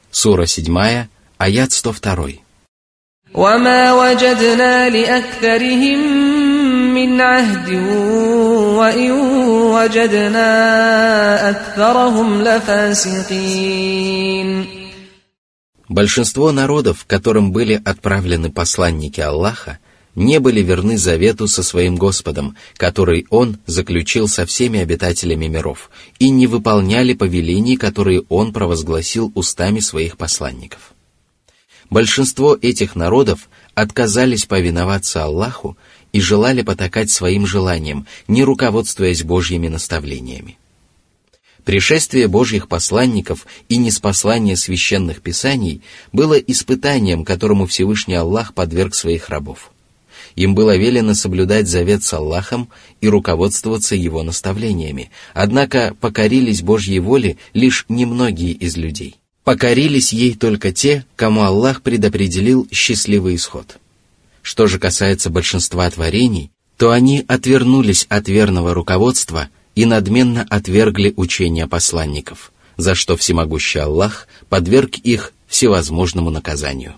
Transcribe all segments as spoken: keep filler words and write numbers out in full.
Сура седьмая, аят сто два. وَمَا وَجَدْنَا لِأَكْثَرِهِم مِّنْ عَهْدٍ وَإِن وَجَدْنَا أَكْثَرَهُمْ لَفَاسِقِينَ. Большинство народов, которым были отправлены посланники Аллаха, не были верны завету со своим Господом, который Он заключил со всеми обитателями миров, и не выполняли повелений, которые Он провозгласил устами своих посланников. Большинство этих народов отказались повиноваться Аллаху и желали потакать своим желаниям, не руководствуясь Божьими наставлениями. Пришествие Божьих посланников и ниспослание священных писаний было испытанием, которому Всевышний Аллах подверг своих рабов. Им было велено соблюдать завет с Аллахом и руководствоваться Его наставлениями, однако покорились Божьей воле лишь немногие из людей. Покорились ей только те, кому Аллах предопределил счастливый исход. Что же касается большинства творений, то они отвернулись от верного руководства и надменно отвергли учения посланников, за что всемогущий Аллах подверг их всевозможному наказанию.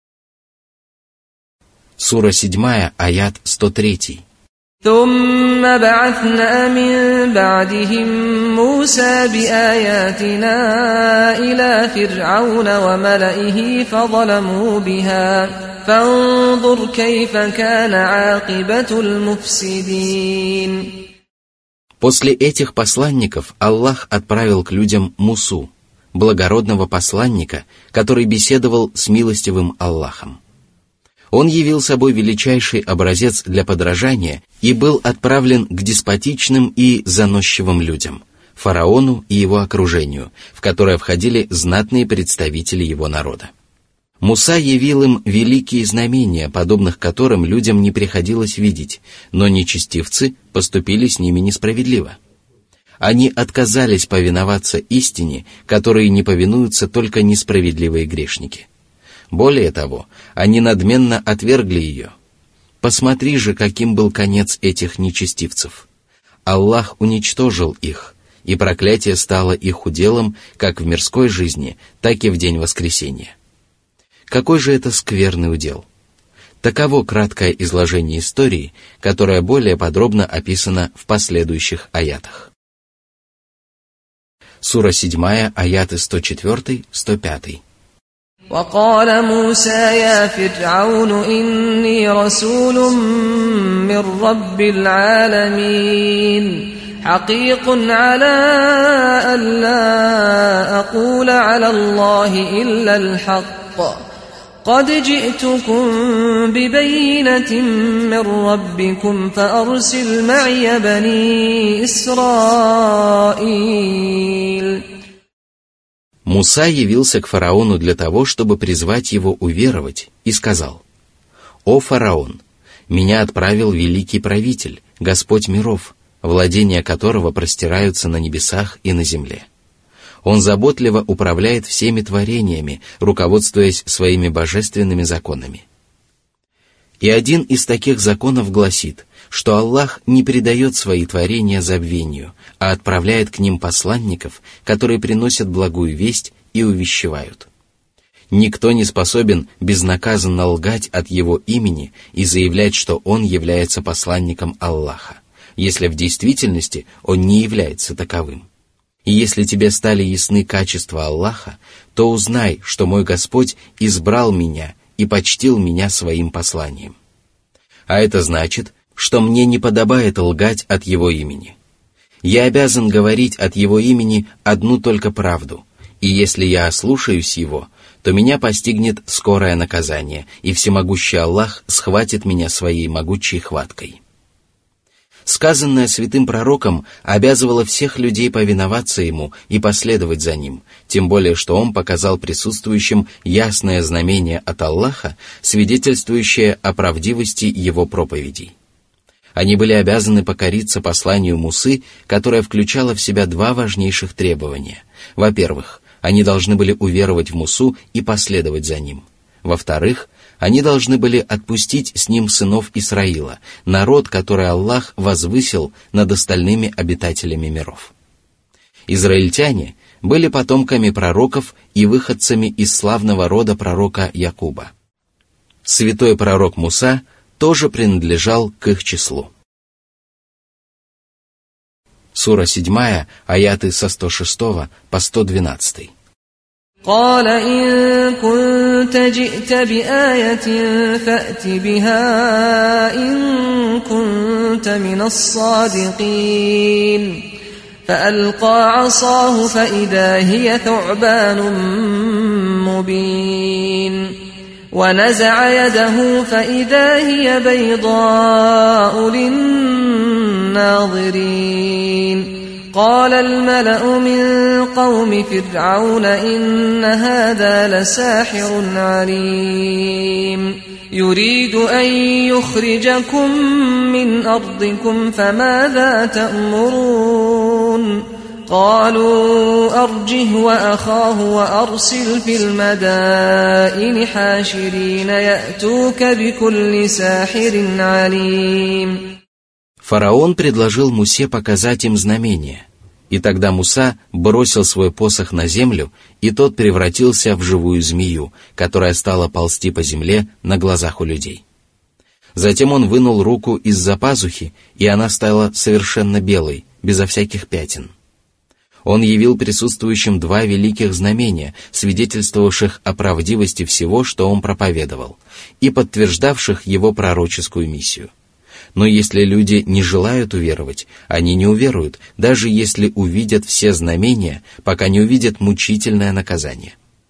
Сура седьмая, аят сто три. ثُمَّ بَعَثْنَا مِن بَعْدِهِم مُّوسَىٰ بِآيَاتِنَا إِلَىٰ فِرْعَوْنَ وَمَلَئِهِ فَظَلَمُوا بِهَا فَانظُرْ كَيْفَ كَانَ عَاقِبَةُ الْمُفْسِدِينَ. После этих посланников Аллах отправил к людям Мусу, благородного посланника, который беседовал с милостивым Аллахом. Он явил собой величайший образец для подражания и был отправлен к деспотичным и заносчивым людям, фараону и его окружению, в которое входили знатные представители его народа. Муса явил им великие знамения, подобных которым людям не приходилось видеть, но нечестивцы поступили с ними несправедливо. Они отказались повиноваться истине, которой не повинуются только несправедливые грешники. Более того, они надменно отвергли ее. Посмотри же, каким был конец этих нечестивцев. Аллах уничтожил их, и проклятие стало их уделом как в мирской жизни, так и в день воскресения. Какой же это скверный удел! Таково краткое изложение истории, которое более подробно описано в последующих аятах. Сура седьмая, аяты сто четыре — сто пять. وقال موسى يا فرعون إني رسول من رب العالمين حقيق على ألا أقول على الله إلا الحق قد جئتكم ببينة من ربكم فأرسل معي بني إسرائيل. Муса явился к фараону для того, чтобы призвать его уверовать, и сказал: «О фараон, меня отправил великий правитель, Господь миров, владения которого простираются на небесах и на земле. Он заботливо управляет всеми творениями, руководствуясь своими божественными законами. И один из таких законов гласит, что Аллах не предает свои творения забвению, а отправляет к ним посланников, которые приносят благую весть и увещевают. Никто не способен безнаказанно лгать от его имени и заявлять, что он является посланником Аллаха, если в действительности он не является таковым. И если тебе стали ясны качества Аллаха, то узнай, что мой Господь избрал меня и почтил меня своим посланием. А это значит, что мне не подобает лгать от его имени. Я обязан говорить от его имени одну только правду, и если я ослушаюсь его, то меня постигнет скорое наказание, и всемогущий Аллах схватит меня своей могучей хваткой». Сказанное святым пророком обязывало всех людей повиноваться ему и последовать за ним, тем более что он показал присутствующим ясное знамение от Аллаха, свидетельствующее о правдивости его проповедей. Они были обязаны покориться посланию Мусы, которое включало в себя два важнейших требования. Во-первых, они должны были уверовать в Мусу и последовать за ним. Во-вторых, они должны были отпустить с ним сынов Исраила, народ, который Аллах возвысил над остальными обитателями миров. Израильтяне были потомками пророков и выходцами из славного рода пророка Якуба. Святой пророк Муса тоже принадлежал к их числу. Сура седьмая, аяты со сто шестого по сто двенадцатый. قال إن كنت جئت بآية فأت بها إن كنت من الصادقين فألقى عصاه فإذا هي ثعبان مبين ونزع يده فإذا هي بيضاء للناظرين قال الملأ من قوم فرعون إن هذا لساحر عليم يريد أن يخرجكم من أرضكم فماذا تأمرون قالوا أرجه وأخاه وأرسل في المدائن حاشرين يأتوك بكل ساحر عليم. Фараон предложил Мусе показать им знамение, и тогда Муса бросил свой посох на землю, и тот превратился в живую змею, которая стала ползти по земле на глазах у людей. Затем он вынул руку из-за пазухи, и она стала совершенно белой, безо всяких пятен. Он явил присутствующим два великих знамения, свидетельствовавших о правдивости всего, что он проповедовал, и подтверждавших его пророческую миссию. Но если люди не желают уверовать, они не уверуют, даже если увидят все знамения, пока не увидят мучительное наказание.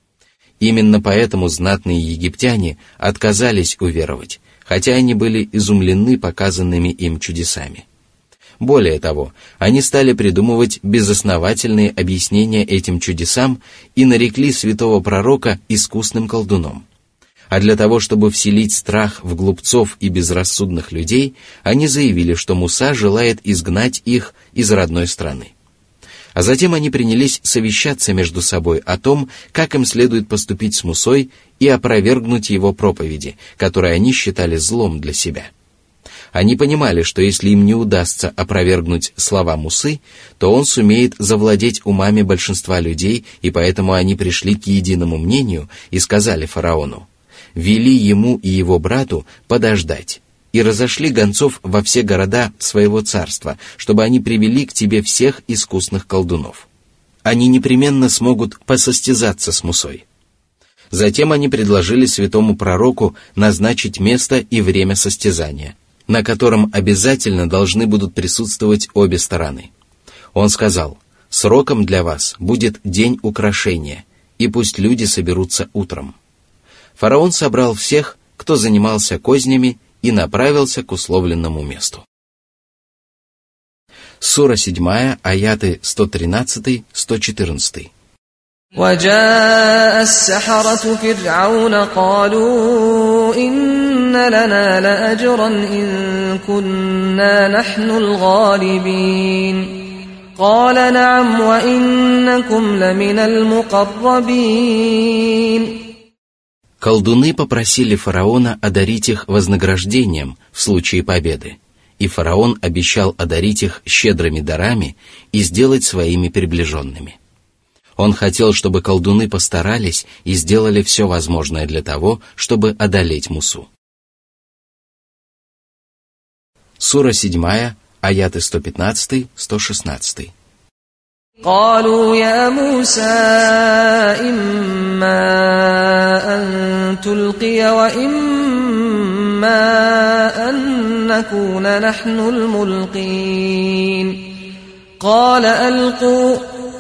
Именно поэтому знатные египтяне отказались уверовать, хотя они были изумлены показанными им чудесами. Более того, они стали придумывать безосновательные объяснения этим чудесам и нарекли святого пророка искусным колдуном. А для того, чтобы вселить страх в глупцов и безрассудных людей, они заявили, что Муса желает изгнать их из родной страны. А затем они принялись совещаться между собой о том, как им следует поступить с Мусой и опровергнуть его проповеди, которые они считали злом для себя. Они понимали, что если им не удастся опровергнуть слова Мусы, то он сумеет завладеть умами большинства людей, и поэтому они пришли к единому мнению и сказали фараону: «Вели ему и его брату подождать», и разошли гонцов во все города своего царства, чтобы они привели к тебе всех искусных колдунов. Они непременно смогут посостязаться с Мусой. Затем они предложили святому пророку назначить место и время состязания, на котором обязательно должны будут присутствовать обе стороны. Он сказал: «Сроком для вас будет день украшения, и пусть люди соберутся утром». Фараон собрал всех, кто занимался кознями, и направился к условленному месту. Сура седьмая, аяты сто тринадцатый — сто четырнадцатый. وجاء السحرة فرعون قالوا إن لنا لأجرا إن كنا نحن الغالبين قال نعم وإنكم لمن المقربين. Колдуны попросили фараона одарить их вознаграждением в случае победы, и фараон обещал одарить их щедрыми дарами и сделать своими приближенными. Он хотел, чтобы колдуны постарались и сделали все возможное для того, чтобы одолеть Мусу. Сура седьмая, аяты сто пятнадцатый — сто шестнадцатый. قالوا يا موسى إما أن تلقي وإما أن نكون نحن الملقين قال ألقوا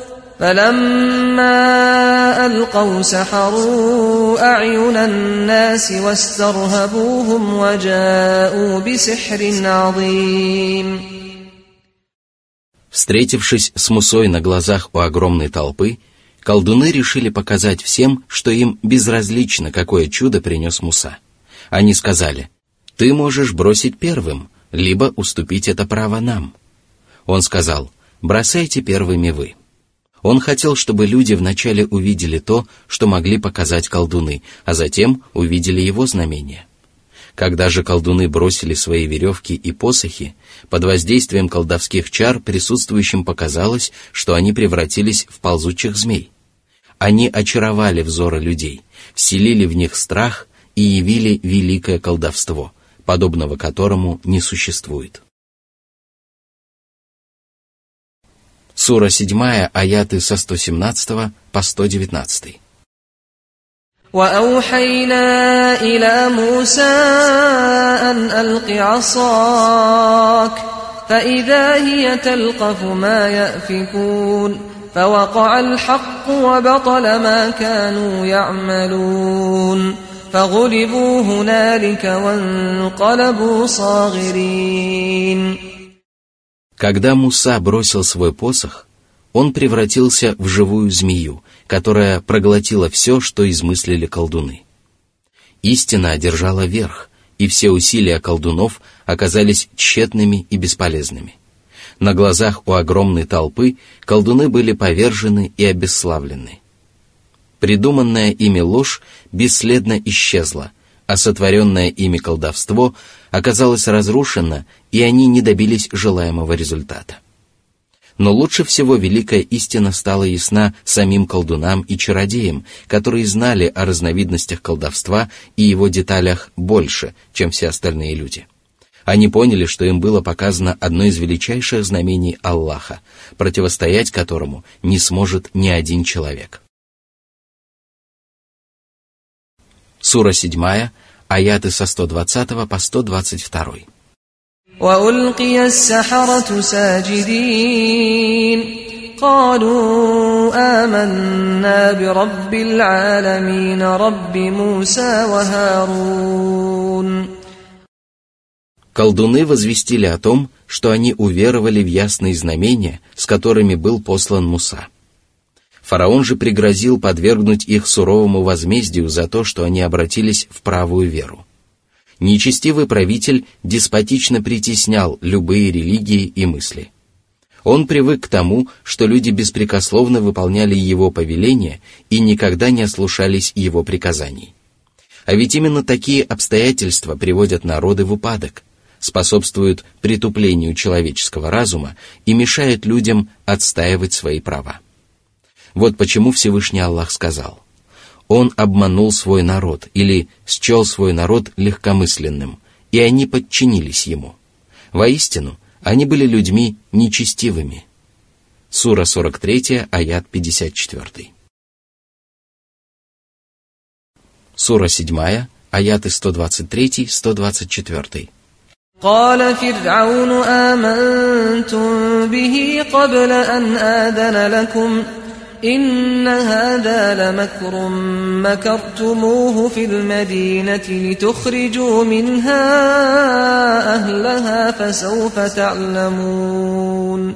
فلما ألقوا سحروا أعين الناس واسترهبوهم وجاءوا بسحر عظيم. Встретившись с Мусой на глазах у огромной толпы, колдуны решили показать всем, что им безразлично, какое чудо принес Муса. Они сказали: «Ты можешь бросить первым, либо уступить это право нам». Он сказал: «Бросайте первыми вы». Он хотел, чтобы люди вначале увидели то, что могли показать колдуны, а затем увидели его знамения. Когда же колдуны бросили свои веревки и посохи, под воздействием колдовских чар присутствующим показалось, что они превратились в ползучих змей. Они очаровали взоры людей, вселили в них страх и явили великое колдовство, подобного которому не существует. Сура седьмая, аяты со сто семнадцатого по сто девятнадцатый. وأوحينا إلى موسى أن ألق عصاك فإذا هي تلقف ما يأفكون فوقع الحق وبطل ما كانوا يعملون فغلبوا هنالك وانقلبوا صاغرين. Когда Муса бросил свой посох, он превратился в живую змею, которая проглотила все, что измыслили колдуны. Истина одержала верх, и все усилия колдунов оказались тщетными и бесполезными. На глазах у огромной толпы колдуны были повержены и обесславлены. Придуманная ими ложь бесследно исчезла, а сотворенное ими колдовство оказалось разрушено, и они не добились желаемого результата. Но лучше всего великая истина стала ясна самим колдунам и чародеям, которые знали о разновидностях колдовства и его деталях больше, чем все остальные люди. Они поняли, что им было показано одно из величайших знамений Аллаха, противостоять которому не сможет ни один человек. Сура седьмая, аяты со сто двадцатого по сто двадцать второй. وألقي السحرة ساجدين قالوا آمنا برب العالمين رب موسى وهارون. Колдуны возвестили о том, что они уверовали в ясные знамения, с которыми был послан Муса. Фараон же пригрозил подвергнуть их суровому возмездию за то, что они обратились в правую веру. Нечестивый правитель деспотично притеснял любые религии и мысли. Он привык к тому, что люди беспрекословно выполняли его повеления и никогда не ослушались его приказаний. А ведь именно такие обстоятельства приводят народы в упадок, способствуют притуплению человеческого разума и мешают людям отстаивать свои права. Вот почему Всевышний Аллах сказал: «Он обманул свой народ» или «счел свой народ легкомысленным», и они подчинились ему. Воистину, они были людьми нечестивыми. Сура сорок три, аят пятьдесят четыре. Сура семь, аяты сто двадцать три - сто двадцать четыре. قال فرعون آمنتم به قبل أن آذن لكم إن هذا لمكر مكرتموه في المدينة لتخرجوا منها أهلها فسوف تعلمون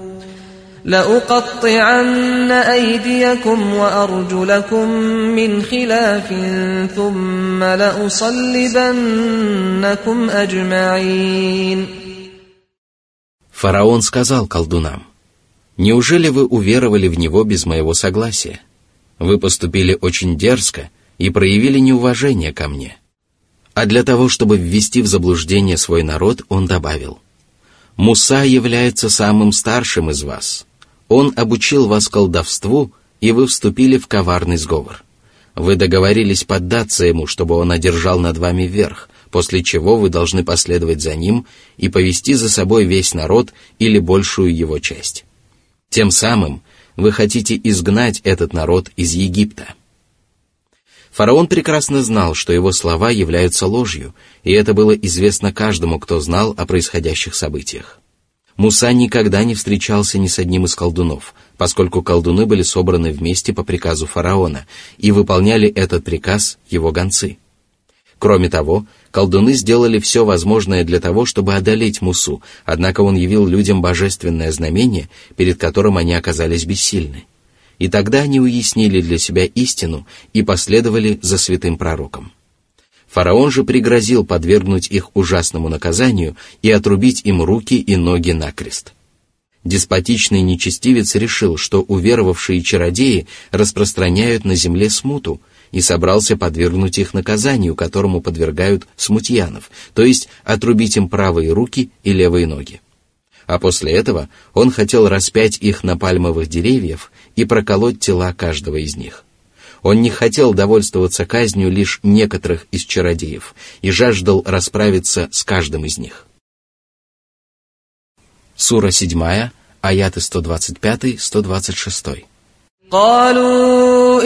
لأقطعن أيديكم وأرجلكم من خلاف ثم لأصلبنكم أجمعين. Фараон сказал колдунам: «Неужели вы уверовали в него без моего согласия? Вы поступили очень дерзко и проявили неуважение ко мне». А для того, чтобы ввести в заблуждение свой народ, он добавил: «Муса является самым старшим из вас. Он обучил вас колдовству, и вы вступили в коварный сговор. Вы договорились поддаться ему, чтобы он одержал над вами верх, после чего вы должны последовать за ним и повести за собой весь народ или большую его часть. Тем самым вы хотите изгнать этот народ из Египта». Фараон прекрасно знал, что его слова являются ложью, и это было известно каждому, кто знал о происходящих событиях. Муса никогда не встречался ни с одним из колдунов, поскольку колдуны были собраны вместе по приказу фараона, и выполняли этот приказ его гонцы. Кроме того, колдуны сделали все возможное для того, чтобы одолеть Мусу, однако он явил людям божественное знамение, перед которым они оказались бессильны. И тогда они уяснили для себя истину и последовали за святым пророком. Фараон же пригрозил подвергнуть их ужасному наказанию и отрубить им руки и ноги накрест. Деспотичный нечестивец решил, что уверовавшие чародеи распространяют на земле смуту, и собрался подвергнуть их наказанию, которому подвергают смутьянов, то есть отрубить им правые руки и левые ноги. А после этого он хотел распять их на пальмовых деревьях и проколоть тела каждого из них. Он не хотел довольствоваться казнью лишь некоторых из чародеев и жаждал расправиться с каждым из них. Сура седьмая, аяты сто двадцать пять — сто двадцать шесть. قالوا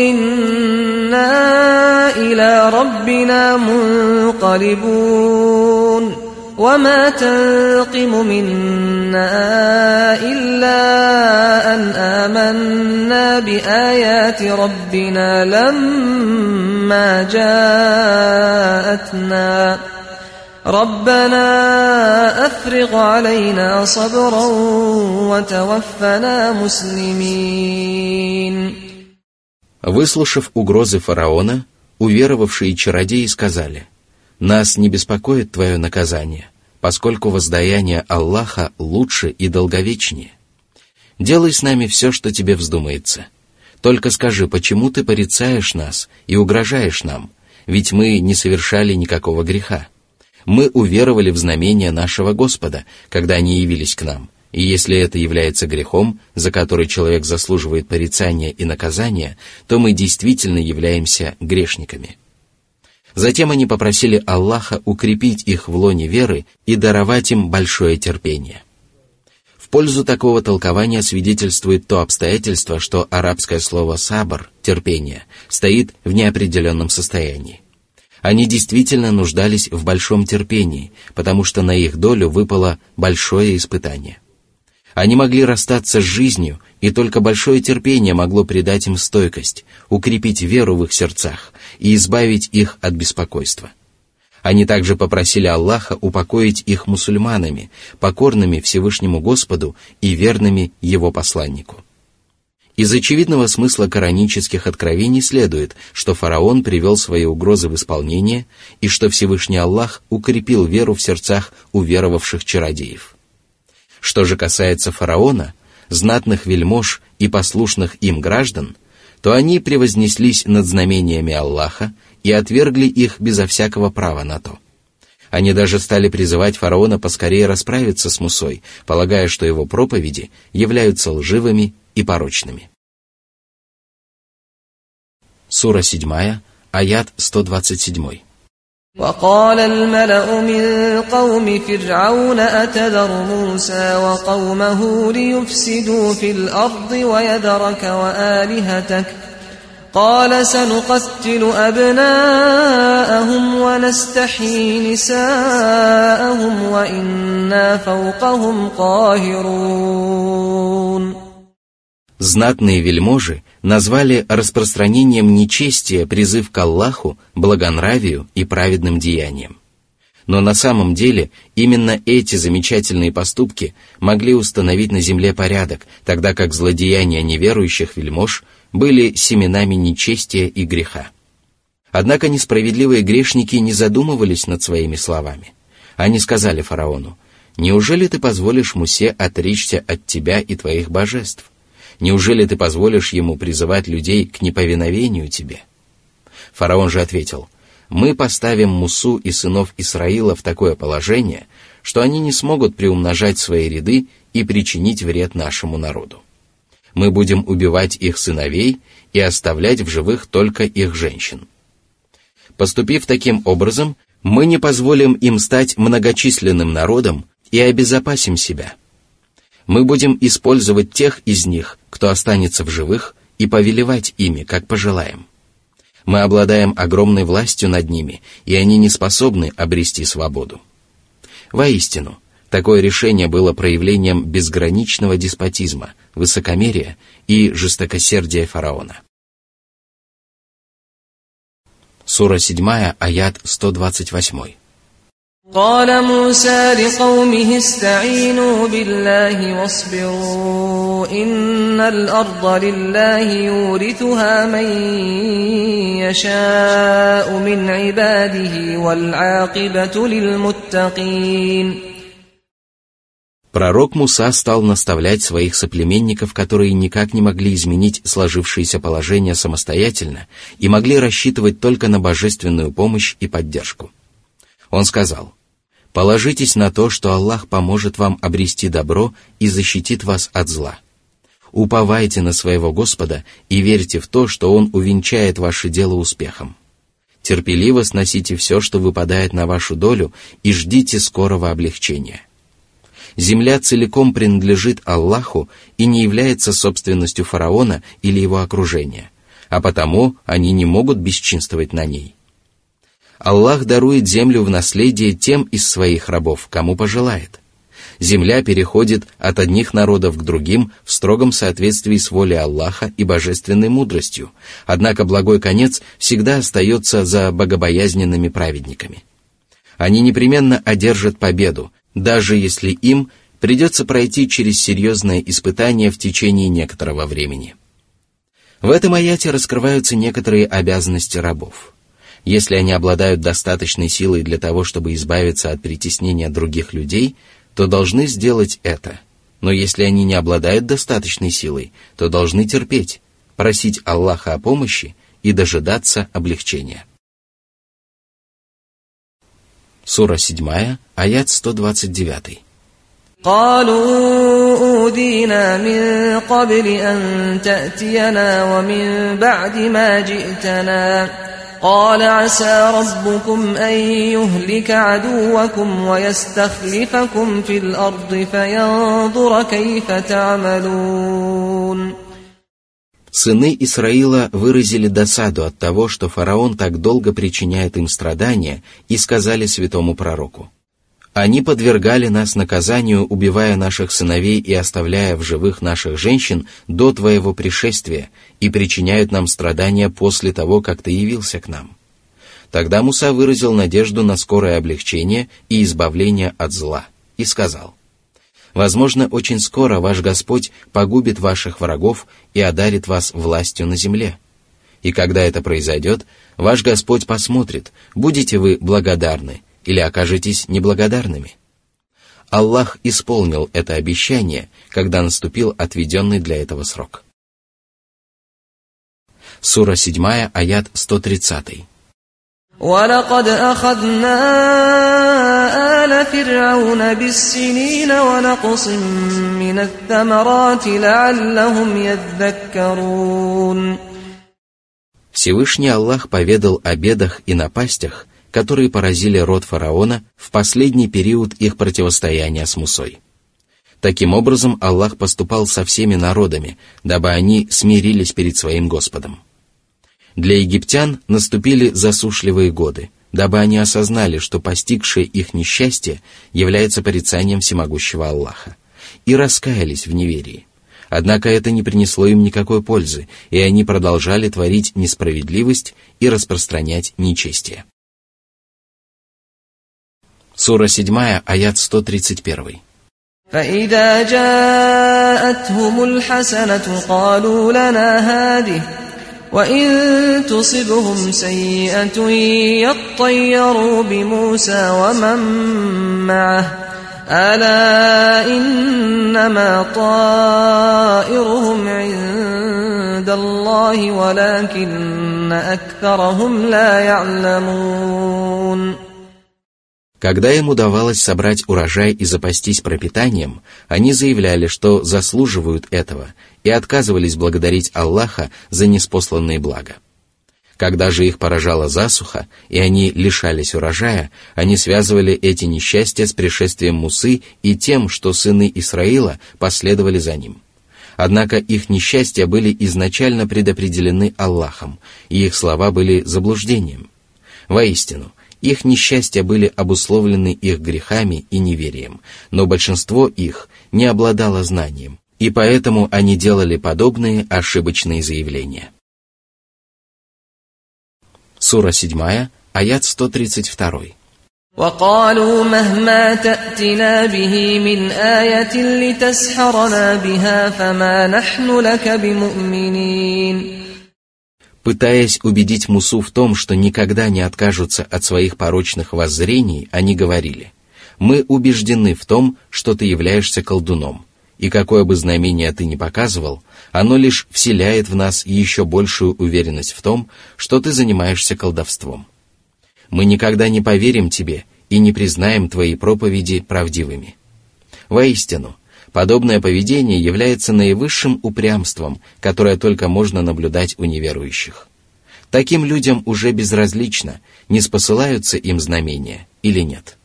إنا إلى ربنا منقلبون وما تنقم منا إلا أن آمنا بآيات ربنا لما جاءتنا ربنا أفرغ علينا صبرا وتوفنا مسلمين. Выслушав угрозы фараона, уверовавшие чародеи сказали: «Нас не беспокоит твое наказание, поскольку воздаяние Аллаха лучше и долговечнее. Делай с нами все, что тебе вздумается. Только скажи, почему ты порицаешь нас и угрожаешь нам, ведь мы не совершали никакого греха. Мы уверовали в знамения нашего Господа, когда они явились к нам, и если это является грехом, за который человек заслуживает порицания и наказания, то мы действительно являемся грешниками». Затем они попросили Аллаха укрепить их в лоне веры и даровать им большое терпение. В пользу такого толкования свидетельствует то обстоятельство, что арабское слово «сабр» — терпение стоит в неопределенном состоянии. Они действительно нуждались в большом терпении, потому что на их долю выпало большое испытание. Они могли расстаться с жизнью, и только большое терпение могло придать им стойкость, укрепить веру в их сердцах и избавить их от беспокойства. Они также попросили Аллаха упокоить их мусульманами, покорными Всевышнему Господу и верными Его посланнику. Из очевидного смысла коранических откровений следует, что фараон привел свои угрозы в исполнение и что Всевышний Аллах укрепил веру в сердцах уверовавших чародеев. Что же касается фараона, знатных вельмож и послушных им граждан, то они превознеслись над знамениями Аллаха и отвергли их безо всякого права на то. Они даже стали призывать фараона поскорее расправиться с Мусой, полагая, что его проповеди являются лживыми и порочными. Сура седьмая, аят сто двадцать семь. وقال الملأ من قوم فرعون أتذر موسى وقومه ليفسدوا في الأرض ويذرك وآلهتك قال سنقتل أبناءهم ونستحيي نساءهم وإنا فوقهم قاهرون. Знатные вельможи назвали распространением нечестия призыв к Аллаху, благонравию и праведным деяниям. Но на самом деле именно эти замечательные поступки могли установить на земле порядок, тогда как злодеяния неверующих вельмож были семенами нечестия и греха. Однако несправедливые грешники не задумывались над своими словами. Они сказали фараону: «Неужели ты позволишь Мусе отречься от тебя и твоих божеств? Неужели ты позволишь ему призывать людей к неповиновению тебе?» Фараон же ответил: «Мы поставим Мусу и сынов Исраила в такое положение, что они не смогут приумножать свои ряды и причинить вред нашему народу. Мы будем убивать их сыновей и оставлять в живых только их женщин. Поступив таким образом, мы не позволим им стать многочисленным народом и обезопасим себя. Мы будем использовать тех из них, кто останется в живых, и повелевать ими, как пожелаем. Мы обладаем огромной властью над ними, и они не способны обрести свободу». Воистину, такое решение было проявлением безграничного деспотизма, высокомерия и жестокосердия фараона. Сура седьмая, аят сто двадцать восемь. قال موسى لقومه استعينوا بالله واصبروا إن الأرض لله يورثها من يشاء من عباده والعاقبة للمتقين. Пророк Муса стал наставлять своих соплеменников, которые никак не могли изменить сложившееся положение самостоятельно и могли рассчитывать только на божественную помощь и поддержку. Он сказал: «Положитесь на то, что Аллах поможет вам обрести добро и защитит вас от зла. Уповайте на своего Господа и верьте в то, что Он увенчает ваше дело успехом. Терпеливо сносите все, что выпадает на вашу долю, и ждите скорого облегчения. Земля целиком принадлежит Аллаху и не является собственностью фараона или его окружения, а потому они не могут бесчинствовать на ней. Аллах дарует землю в наследие тем из своих рабов, кому пожелает. Земля переходит от одних народов к другим в строгом соответствии с волей Аллаха и божественной мудростью, однако благой конец всегда остается за богобоязненными праведниками. Они непременно одержат победу, даже если им придется пройти через серьезное испытание в течение некоторого времени. В этом аяте раскрываются некоторые обязанности рабов. Если они обладают достаточной силой для того, чтобы избавиться от притеснения других людей, то должны сделать это. Но если они не обладают достаточной силой, то должны терпеть, просить Аллаха о помощи и дожидаться облегчения. Сура седьмая, аят сто двадцать девять. قالوا أوذينا من قبل أن تأتينا ومن بعد ما جئتنا قال عسى ربكم أن يهلك عدوكم ويستخلفكم في الأرض فينظر كيف تعملون. Сыны Исраила выразили досаду от того, что фараон так долго причиняет им страдания, и сказали святому пророку: «Они подвергали нас наказанию, убивая наших сыновей и оставляя в живых наших женщин до твоего пришествия, и причиняют нам страдания после того, как ты явился к нам». Тогда Муса выразил надежду на скорое облегчение и избавление от зла, и сказал: «Возможно, очень скоро ваш Господь погубит ваших врагов и одарит вас властью на земле. И когда это произойдет, ваш Господь посмотрит, будете вы благодарны или окажетесь неблагодарными». Аллах исполнил это обещание, когда наступил отведенный для этого срок. Сура седьмая, аят сто тридцать. وَلَقَدْ أَخَذْنَا آلَ فِرْعَوْنَ بِالسِّنِينَ وَنَقْصٍ مِّنَ الثَّمَرَاتِ لَعَلَّهُمْ يَذَّكَّرُونَ. Всевышний Аллах поведал о бедах и напастях, которые поразили род фараона в последний период их противостояния с Мусой. Таким образом, Аллах поступал со всеми народами, дабы они смирились перед своим Господом. Для египтян наступили засушливые годы, дабы они осознали, что постигшее их несчастье является порицанием всемогущего Аллаха, и раскаялись в неверии. Однако это не принесло им никакой пользы, и они продолжали творить несправедливость и распространять нечестие. Сура седьмая, аят сто тридцать один. فَإِذَا جَاءَتْهُمُ الْحَسَنَةُ قَالُوا لَنَا هَٰذِهِ وَإِن تُصِبْهُمْ سَيِّئَةٌ يَطَّيَّرُوا بِمُوسَى وَمَن مَّعَهُ أَلَا إِنَّمَا طَائِرُهُمْ عِندَ اللَّهِ وَلَكِنَّ أَكْثَرَهُمْ لَا يَعْلَمُونَ. Когда им удавалось собрать урожай и запастись пропитанием, они заявляли, что заслуживают этого, и отказывались благодарить Аллаха за ниспосланные блага. Когда же их поражала засуха, и они лишались урожая, они связывали эти несчастья с пришествием Мусы и тем, что сыны Исраила последовали за ним. Однако их несчастья были изначально предопределены Аллахом, и их слова были заблуждением. Воистину, их несчастья были обусловлены их грехами и неверием, но большинство их не обладало знанием, и поэтому они делали подобные ошибочные заявления. Сура седьмая, аят сто тридцать два. وَقَالُوا مَهْمَا تَأْتِنَا بِهِ مِنْ آيَةٍ لِتَسْحَرَنَا بِهَا فَمَا نَحْنُ لَكَ بِمُؤْمِنِينَ. Пытаясь убедить Мусу в том, что никогда не откажутся от своих порочных воззрений, они говорили: Мы убеждены в том, что ты являешься колдуном, и какое бы знамение ты ни показывал, оно лишь вселяет в нас еще большую уверенность в том, что ты занимаешься колдовством. Мы никогда не поверим тебе и не признаем твои проповеди правдивыми. Воистину, подобное поведение является наивысшим упрямством, которое только можно наблюдать у неверующих. Таким людям уже безразлично, не спосылаются им знамения или нет.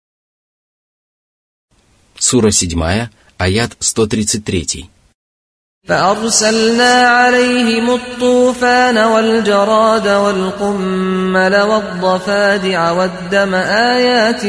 Сура седьмая, аят сто тридцать три. فأرسلنا عليهم الطوفان والجراد والقمل والضفادع والدم آيات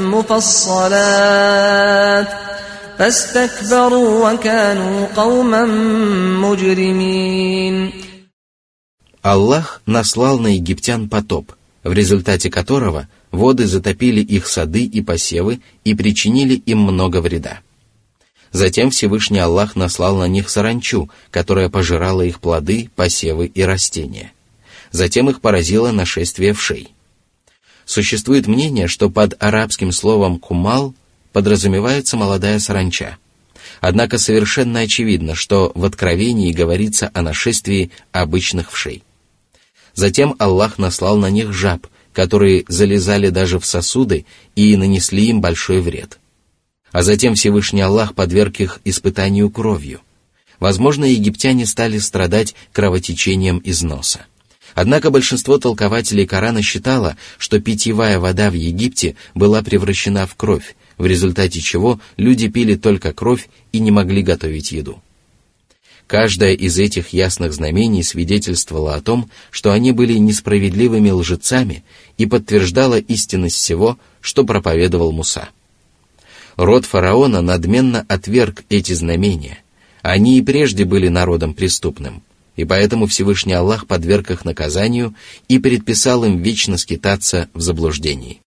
مفصلات فاستكبروا وكانوا قوما مجرمين. Аллах наслал на египтян потоп, в результате которого воды затопили их сады и посевы и причинили им много вреда. Затем Всевышний Аллах наслал на них саранчу, которая пожирала их плоды, посевы и растения. Затем их поразило нашествие вшей. Существует мнение, что под арабским словом «кумал» подразумевается молодая саранча. Однако совершенно очевидно, что в Откровении говорится о нашествии обычных вшей. Затем Аллах наслал на них жаб, которые залезали даже в сосуды и нанесли им большой вред. А затем Всевышний Аллах подверг их испытанию кровью. Возможно, египтяне стали страдать кровотечением из носа. Однако большинство толкователей Корана считало, что питьевая вода в Египте была превращена в кровь, в результате чего люди пили только кровь и не могли готовить еду. Каждое из этих ясных знамений свидетельствовало о том, что они были несправедливыми лжецами и подтверждало истинность всего, что проповедовал Муса. Род фараона надменно отверг эти знамения. Они и прежде были народом преступным, и поэтому Всевышний Аллах подверг их наказанию и предписал им вечно скитаться в заблуждении.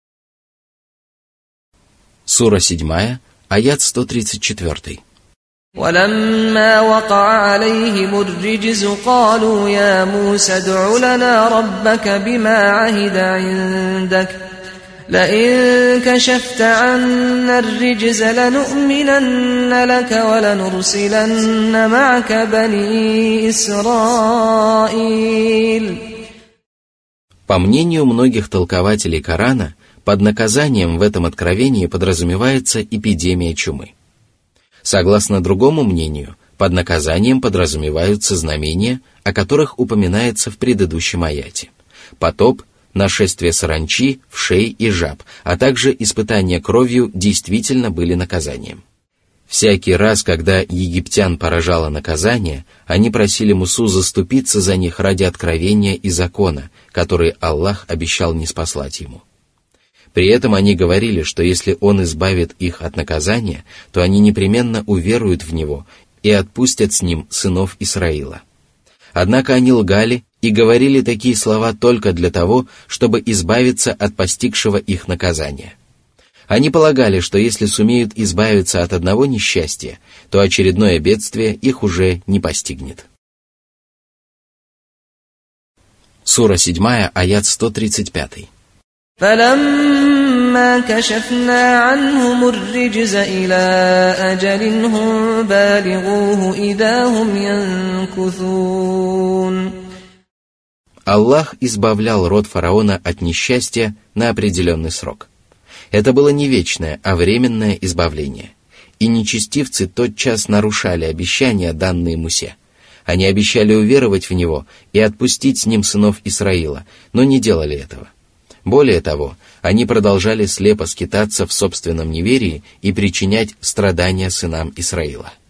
Сура седьмая, аят сто тридцать четыре. ولما وقع عليهم الرجز قالوا يا موسى ادع لنا ربك بما عهد عندك لئن كشفت عنا الرجز لنؤمنن لك ولنرسلن معك بني إسرائيل. По мнению многих толкователей Корана, под наказанием в этом откровении подразумевается эпидемия чумы. Согласно другому мнению, под наказанием подразумеваются знамения, о которых упоминается в предыдущем аяте: потоп, нашествие саранчи, вшей и жаб, а также испытания кровью действительно были наказанием. Всякий раз, когда египтян поражало наказание, они просили Мусу заступиться за них ради откровения и закона, который Аллах обещал ниспослать ему. При этом они говорили, что если Он избавит их от наказания, то они непременно уверуют в Него и отпустят с Ним сынов Исраила. Однако они лгали и говорили такие слова только для того, чтобы избавиться от постигшего их наказания. Они полагали, что если сумеют избавиться от одного несчастья, то очередное бедствие их уже не постигнет. Сура седьмая, аят сто тридцать пять. فلما كشفنا عنهم الرجز إلى أجل هم بالغوه إذا هم ينكثون. Аллах избавлял род фараона от несчастья на определенный срок. Это было не вечное, а временное избавление. И нечестивцы тотчас нарушали обещания, данные Мусе. Они обещали уверовать в него и отпустить с ним сынов Исраила, но не делали этого. Более того, они продолжали слепо скитаться в собственном неверии и причинять страдания сынам Исраила.